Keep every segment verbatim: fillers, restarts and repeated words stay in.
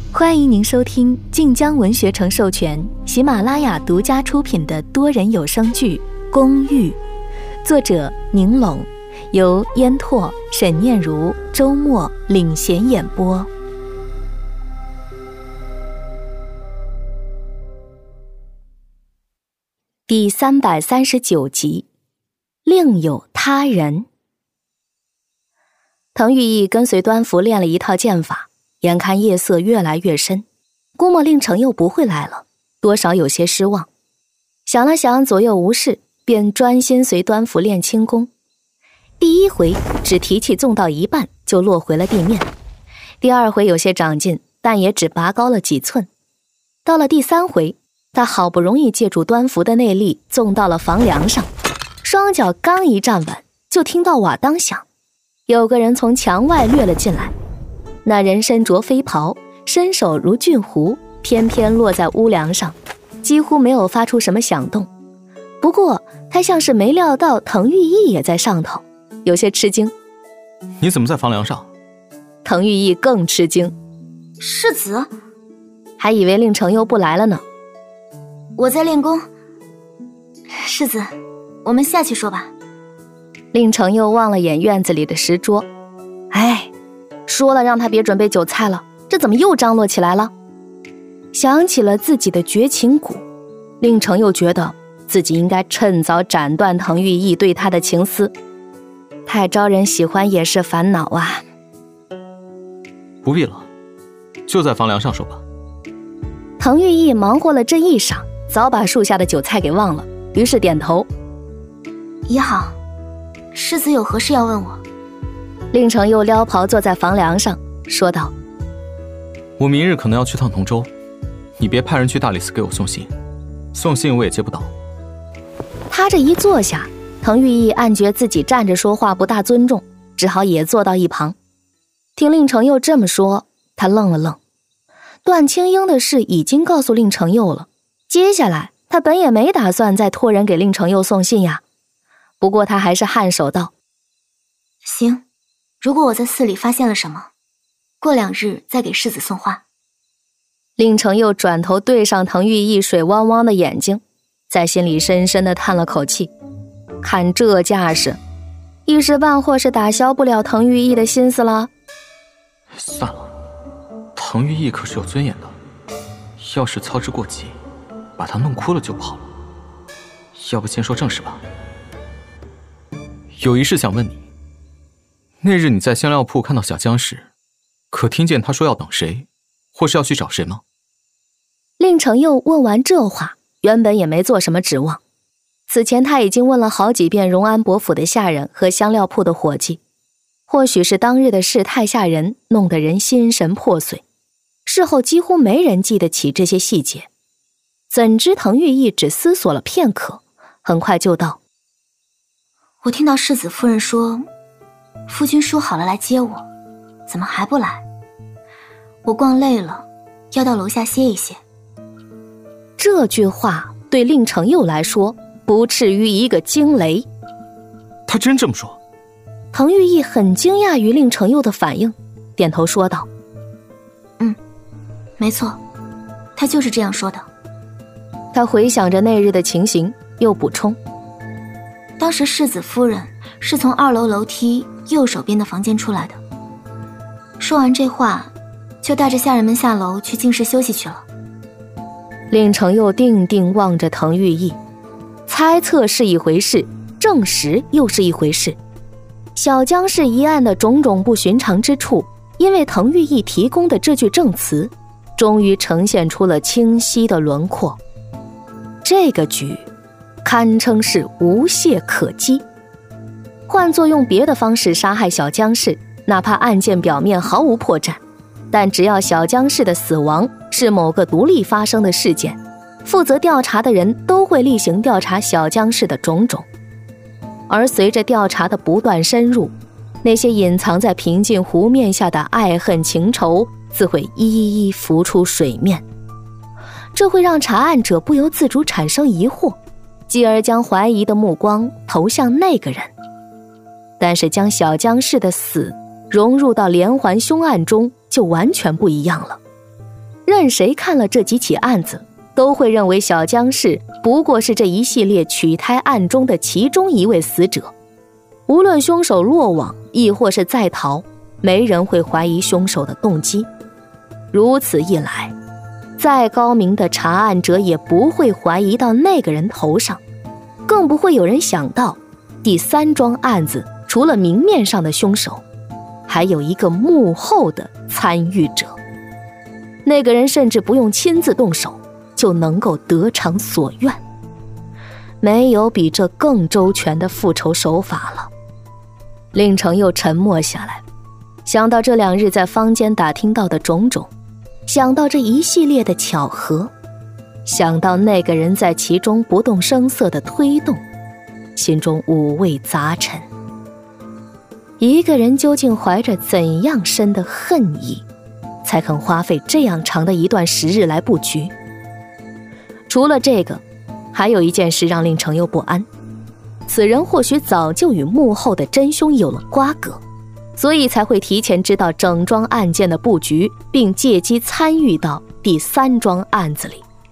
欢迎您收听晋江文学城授权、喜马拉雅独家出品的多人有声剧《公寓》，作者宁拢，由烟拓、沈念如、周末领衔演播。第三百三十九集，另有他人。滕玉义跟随端服练了一套剑法，眼看夜色越来越深，估摸令程又不会来了，多少有些失望。想了想左右无事，便专心随端服练轻功。第一回只提气纵到一半就落回了地面，第二回有些长进，但也只拔高了几寸。到了第三回，他好不容易借助端服的内力纵到了房梁上，双脚刚一站稳，就听到瓦当响，有个人从墙外掠了进来。那人身着飞袍，身手如俊狐，偏偏落在屋梁上，几乎没有发出什么响动。不过他像是没料到滕玉义也在上头，有些吃惊。 你怎么在房梁上？ 滕玉义更吃惊。 世子？ 还以为令程又不来了呢。 我在练功。世子，我们下去说吧。 令程又望了眼院子里的石桌，哎，说了让他别准备酒菜了，这怎么又张罗起来了？想起了自己的绝情蛊，令程又觉得自己应该趁早斩断滕玉义对他的情丝，太招人喜欢也是烦恼啊。 不必了，就在房梁上说吧。 滕玉义忙活了这一晌，早把树下的酒菜给忘了，于是点头。 也好，世子有何事要问我？ 令程又撩袍坐在房梁上，说道： 我明日可能要去趟同州，你别派人去大理寺给我送信，送信我也接不到。 他这一坐下，滕玉义暗觉自己站着说话不大尊重，只好也坐到一旁。听令程又这么说，他愣了愣。段青英的事已经告诉令程又了，接下来他本也没打算再托人给令程又送信呀。不过他还是颔首道： 行，如果我在寺里发现了什么，过两日再给世子送话。 令程又转头对上滕玉义水汪汪的眼睛，在心里深深地叹了口气，看这架势，一时半会是打消不了滕玉义的心思了。 算了，滕玉义可是有尊严的，要是操之过急，把他弄哭了就不好了。要不先说正事吧。有一事想问你，那日你在香料铺看到小江时，可听见他说要等谁，或是要去找谁吗？ 令程又问完这话，原本也没做什么指望。此前他已经问了好几遍荣安伯府的下人和香料铺的伙计，或许是当日的事太吓人，弄得人心神破碎，事后几乎没人记得起这些细节。怎知滕玉义只思索了片刻，很快就道： 我听到世子夫人说，夫君说好了来接我，怎么还不来？我逛累了，要到楼下歇一歇。 这句话对令程又来说，不至于一个惊雷。 他真这么说？ 滕玉义很惊讶于令程又的反应，点头说道： 嗯，没错，他就是这样说的。 他回想着那日的情形，又补充： 当时世子夫人是从二楼楼梯右手边的房间出来的。说完这话，就带着下人们下楼去静室休息去了。 令程又定定望着滕玉义，猜测是一回事，证实又是一回事。小江氏一案的种种不寻常之处，因为滕玉义提供的这句证词，终于呈现出了清晰的轮廓。这个局堪称是无懈可击。换作用别的方式杀害小江氏，哪怕案件表面毫无破绽，但只要小江氏的死亡是某个独立发生的事件，负责调查的人都会例行调查小江氏的种种。而随着调查的不断深入，那些隐藏在平静湖面下的爱恨情仇自会一一浮出水面。这会让查案者不由自主产生疑惑，继而将怀疑的目光投向那个人。但是将小江氏的死融入到连环凶案中就完全不一样了。 任谁看了这几起案子，都会认为小江氏不过是这一系列取胎案中的其中一位死者。无论凶手落网亦或是在逃，没人会怀疑凶手的动机。如此一来，再高明的查案者也不会怀疑到那个人头上，更不会有人想到第三桩案子除了明面上的凶手，还有一个幕后的参与者。那个人甚至不用亲自动手就能够得偿所愿，没有比这更周全的复仇手法了。令程又沉默下来，想到这两日在坊间打听到的种种，想到这一系列的巧合，想到那个人在其中不动声色的推动，心中五味杂陈。一个人究竟怀着怎样深的恨意，才肯花费这样长的一段时日来布局？除了这个，还有一件事让令程又不安。此人或许早就与幕后的真凶有了瓜葛，所以才会提前知道整桩案件的布局，并借机参与到第三桩案子里。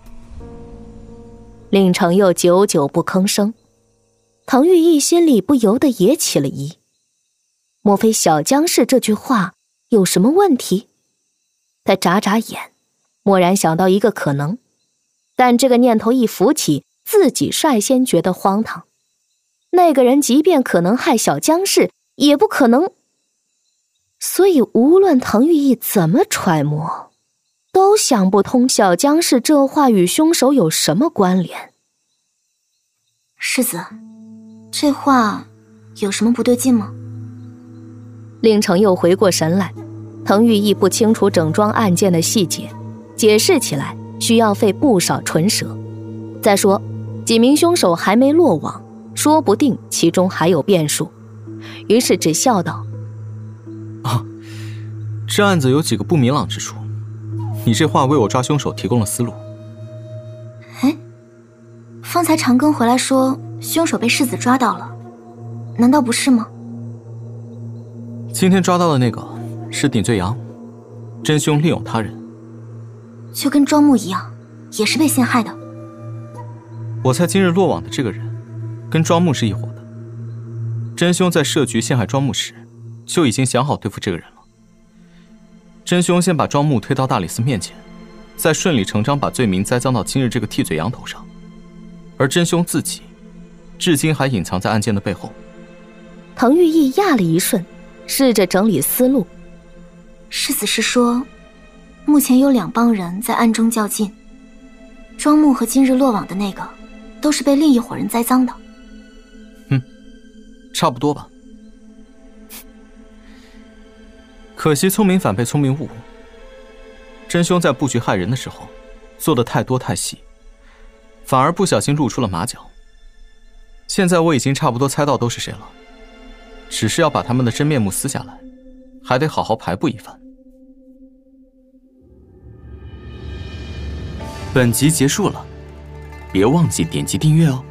令程又久久不吭声，滕玉义心里不由得也起了疑。莫非小江氏这句话有什么问题？他眨眨眼，蓦然想到一个可能，但这个念头一浮起，自己率先觉得荒唐。那个人即便可能害小江氏，也不可能。所以无论滕玉义怎么揣摩，都想不通小江氏这话与凶手有什么关联。 世子，这话有什么不对劲吗？ 令程又回过神来，滕玉义不清楚整桩案件的细节，解释起来需要费不少唇舌。再说，几名凶手还没落网，说不定其中还有变数。于是只笑道： 啊，这案子有几个不明朗之处，你这话为我抓凶手提供了思路。 哎，方才长庚回来说凶手被世子抓到了，难道不是吗？ 今天抓到的那个是顶罪阳，真凶另有他人。 就跟庄木一样，也是被陷害的。 我猜今日落网的这个人跟庄木是一伙的，真凶在设局陷害庄木时就已经想好对付这个人了。真凶先把庄木推到大理寺面前，再顺理成章把罪名栽赃到今日这个替罪羊头上，而真凶自己至今还隐藏在案件的背后。 滕玉义讶了一瞬，试着整理思路。 世子是说，目前有两帮人在暗中较劲，庄木和今日落网的那个都是被另一伙人栽赃的。 嗯，差不多吧。可惜聪明反被聪明误，真凶在布局害人的时候做得太多太细，反而不小心露出了马脚。现在我已经差不多猜到都是谁了，只是要把他们的真面目撕下来，还得好好排布一番。 本集结束了，别忘记点击订阅哦。